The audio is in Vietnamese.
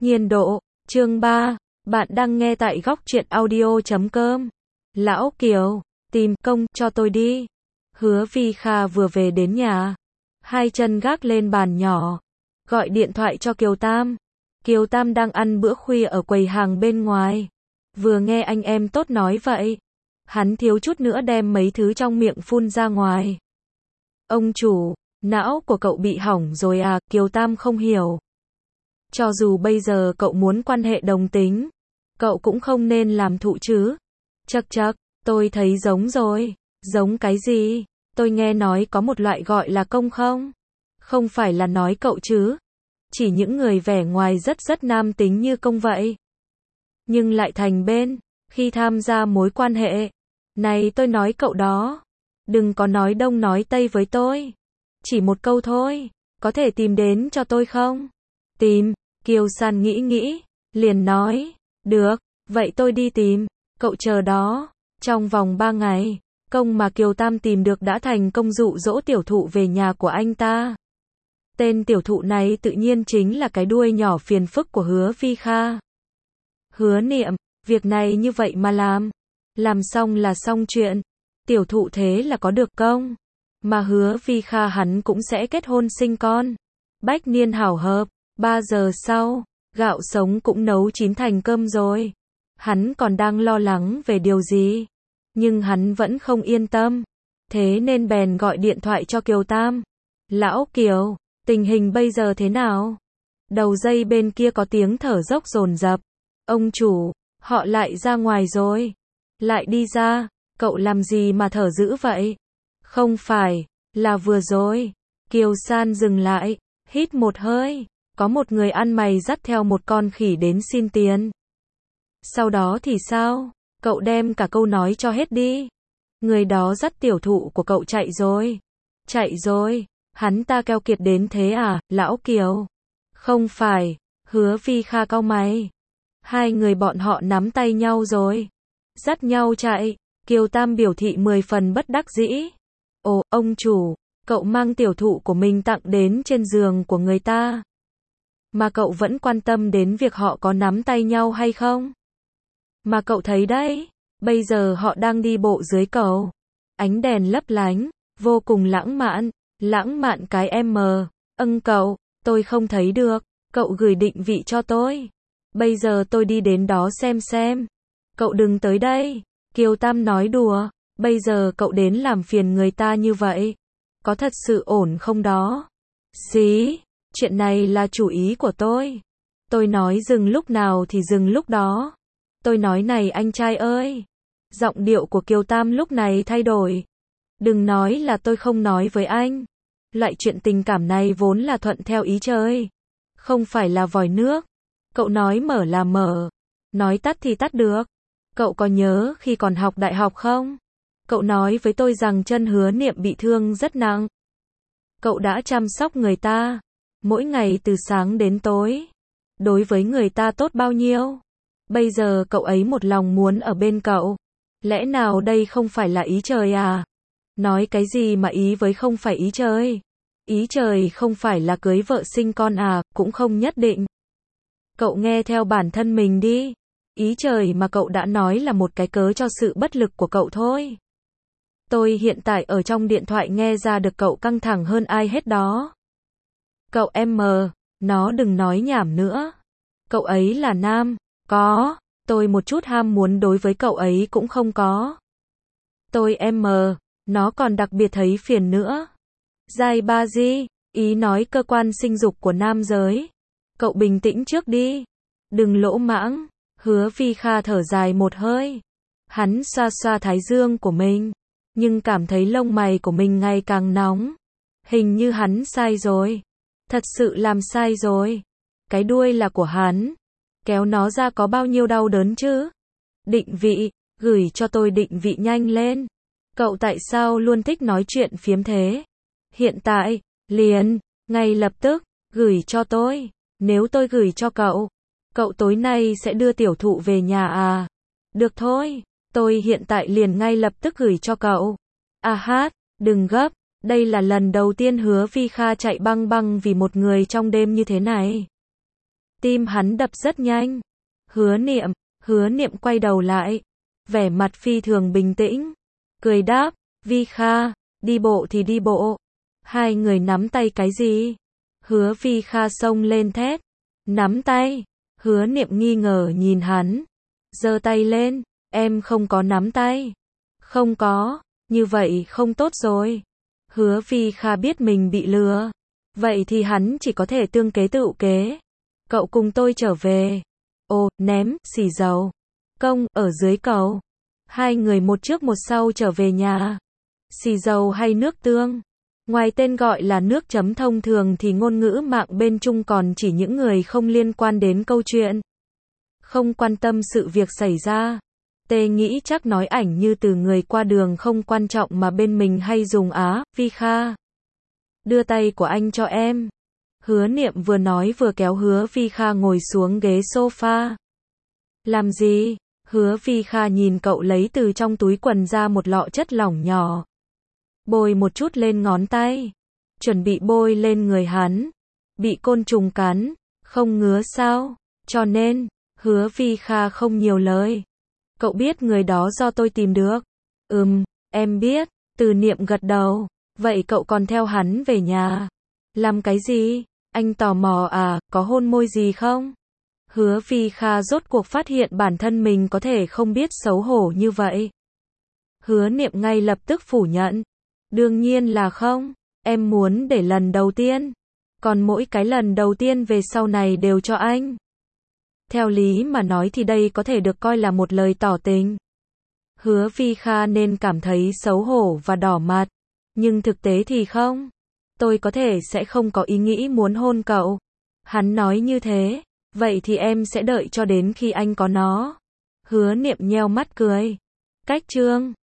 Nhiên độ, chương 3, bạn đang nghe tại góc truyện audio.com. Lão Kiều, tìm công cho tôi đi. Hứa Vi Kha vừa về đến nhà, hai chân gác lên bàn nhỏ, gọi điện thoại cho Kiều Tam. Kiều Tam đang ăn bữa khuya ở quầy hàng bên ngoài. Vừa nghe anh em tốt nói vậy, hắn thiếu chút nữa đem mấy thứ trong miệng phun ra ngoài. Ông chủ, não của cậu bị hỏng rồi à? Kiều Tam không hiểu. Cho dù bây giờ cậu muốn quan hệ đồng tính, cậu cũng không nên làm thụ chứ. Chậc chậc, tôi thấy giống rồi. Giống cái gì? Tôi nghe nói có một loại gọi là công không? Không phải là nói cậu chứ? Chỉ những người vẻ ngoài rất nam tính như công vậy, nhưng lại thành bên khi tham gia mối quan hệ. Này tôi nói cậu đó, đừng có nói đông nói tây với tôi. Chỉ một câu thôi, có thể tìm đến cho tôi không? Tìm, Kiều San nghĩ, liền nói, được, vậy tôi đi tìm, cậu chờ đó. Trong vòng 3 ngày, công mà Kiều Tam tìm được đã thành công dụ dỗ tiểu thụ về nhà của anh ta. Tên tiểu thụ này tự nhiên chính là cái đuôi nhỏ phiền phức của Hứa Vi Kha. Hứa Niệm, việc này như vậy mà làm xong là xong chuyện. Tiểu thụ thế là có được công, mà Hứa Vi Kha hắn cũng sẽ kết hôn sinh con. Bách niên hảo hợp. 3 giờ sau, gạo sống cũng nấu chín thành cơm rồi. Hắn còn đang lo lắng về điều gì, nhưng hắn vẫn không yên tâm. Thế nên bèn gọi điện thoại cho Kiều Tam. Lão Kiều, tình hình bây giờ thế nào? Đầu dây bên kia có tiếng thở dốc dồn dập. Ông chủ, họ lại ra ngoài rồi. Lại đi ra, cậu làm gì mà thở dữ vậy? Không phải, là vừa rồi. Kiều San dừng lại, hít một hơi. Có một người ăn mày dắt theo một con khỉ đến xin tiền. Sau đó thì sao? Cậu đem cả câu nói cho hết đi. Người đó dắt tiểu thụ của cậu chạy rồi. Chạy rồi? Hắn ta keo kiệt đến thế à, Lão Kiều? Không phải. Hứa Vi Kha cau mày. Hai người bọn họ nắm tay nhau rồi, dắt nhau chạy. Kiều Tam biểu thị 10 phần bất đắc dĩ. Ồ, ông chủ, cậu mang tiểu thụ của mình tặng đến trên giường của người ta, mà cậu vẫn quan tâm đến việc họ có nắm tay nhau hay không? Mà cậu thấy đấy, bây giờ họ đang đi bộ dưới cầu. Ánh đèn lấp lánh, vô cùng lãng mạn cái em mờ. Cậu, tôi không thấy được, cậu gửi định vị cho tôi. Bây giờ tôi đi đến đó xem. Cậu đừng tới đây. Kiều Tam nói đùa, bây giờ cậu đến làm phiền người ta như vậy, có thật sự ổn không đó? Xí, chuyện này là chủ ý của tôi. Tôi nói dừng lúc nào thì dừng lúc đó. Tôi nói này anh trai ơi. Giọng điệu của Kiều Tam lúc này thay đổi. Đừng nói là tôi không nói với anh. Loại chuyện tình cảm này vốn là thuận theo ý trời, không phải là vòi nước. Cậu nói mở là mở, nói tắt thì tắt được. Cậu có nhớ khi còn học đại học không? Cậu nói với tôi rằng chân Hứa Niệm bị thương rất nặng. Cậu đã chăm sóc người ta mỗi ngày từ sáng đến tối, đối với người ta tốt bao nhiêu. Bây giờ cậu ấy một lòng muốn ở bên cậu. Lẽ nào đây không phải là ý trời à? Nói cái gì mà ý với không phải ý trời? Ý trời không phải là cưới vợ sinh con à? Cũng không nhất định. Cậu nghe theo bản thân mình đi. Ý trời mà cậu đã nói là một cái cớ cho sự bất lực của cậu thôi. Tôi hiện tại ở trong điện thoại nghe ra được cậu căng thẳng hơn ai hết đó. Cậu em mờ, nó đừng nói nhảm nữa. Cậu ấy là nam, có, tôi một chút ham muốn đối với cậu ấy cũng không có. Tôi em mờ, nó còn đặc biệt thấy phiền nữa. Giai ba di, ý nói cơ quan sinh dục của nam giới. Cậu bình tĩnh trước đi, đừng lỗ mãng. Hứa Vi Kha thở dài một hơi. Hắn xoa thái dương của mình, nhưng cảm thấy lông mày của mình ngày càng nóng. Hình như hắn sai rồi. Thật sự làm sai rồi. Cái đuôi là của hắn. Kéo nó ra có bao nhiêu đau đớn chứ? Định vị, gửi cho tôi định vị nhanh lên. Cậu tại sao luôn thích nói chuyện phiếm thế? Hiện tại, liền, ngay lập tức, gửi cho tôi. Nếu tôi gửi cho cậu, cậu tối nay sẽ đưa tiểu thụ về nhà à? Được thôi, tôi hiện tại liền ngay lập tức gửi cho cậu. À hát, đừng gấp, đây là lần đầu tiên Hứa Vi Kha chạy băng vì một người trong đêm như thế này. Tim hắn đập rất nhanh. Hứa Niệm quay đầu lại, vẻ mặt phi thường bình tĩnh, cười đáp, Vi Kha, đi bộ thì đi bộ. Hai người nắm tay cái gì? Hứa Vi Kha xông lên thét, nắm tay. Hứa Niệm nghi ngờ nhìn hắn, giơ tay lên, em không có nắm tay. Không có, như vậy không tốt rồi. Hứa Vi Kha biết mình bị lừa, vậy thì hắn chỉ có thể tương kế tựu kế. Cậu cùng tôi trở về. Ồ, ném xì dầu công ở dưới cầu. Hai người một trước một sau trở về nhà. Xì dầu hay nước tương, ngoài tên gọi là nước chấm thông thường thì ngôn ngữ mạng bên Trung còn chỉ những người không liên quan đến câu chuyện, không quan tâm sự việc xảy ra. Tê nghĩ chắc nói ảnh như từ người qua đường không quan trọng mà bên mình hay dùng á. Vi Kha, đưa tay của anh cho em. Hứa Niệm vừa nói vừa kéo Hứa Vi Kha ngồi xuống ghế sofa. Làm gì? Hứa Vi Kha nhìn cậu lấy từ trong túi quần ra một lọ chất lỏng nhỏ, bôi một chút lên ngón tay, chuẩn bị bôi lên người hắn. Bị côn trùng cắn, không ngứa sao? Cho nên, Hứa Vi Kha không nhiều lời. Cậu biết người đó do tôi tìm được. Em biết. Từ Niệm gật đầu. Vậy cậu còn theo hắn về nhà làm cái gì? Anh tò mò à, có hôn môi gì không? Hứa Vi Kha rốt cuộc phát hiện bản thân mình có thể không biết xấu hổ như vậy. Hứa Niệm ngay lập tức phủ nhận. Đương nhiên là không. Em muốn để lần đầu tiên, còn mỗi cái lần đầu tiên về sau này đều cho anh. Theo lý mà nói thì đây có thể được coi là một lời tỏ tình. Hứa Vi Kha nên cảm thấy xấu hổ và đỏ mặt. Nhưng thực tế thì không. Tôi có thể sẽ không có ý nghĩ muốn hôn cậu. Hắn nói như thế. Vậy thì em sẽ đợi cho đến khi anh có nó. Hứa Niệm nheo mắt cười. Cách chương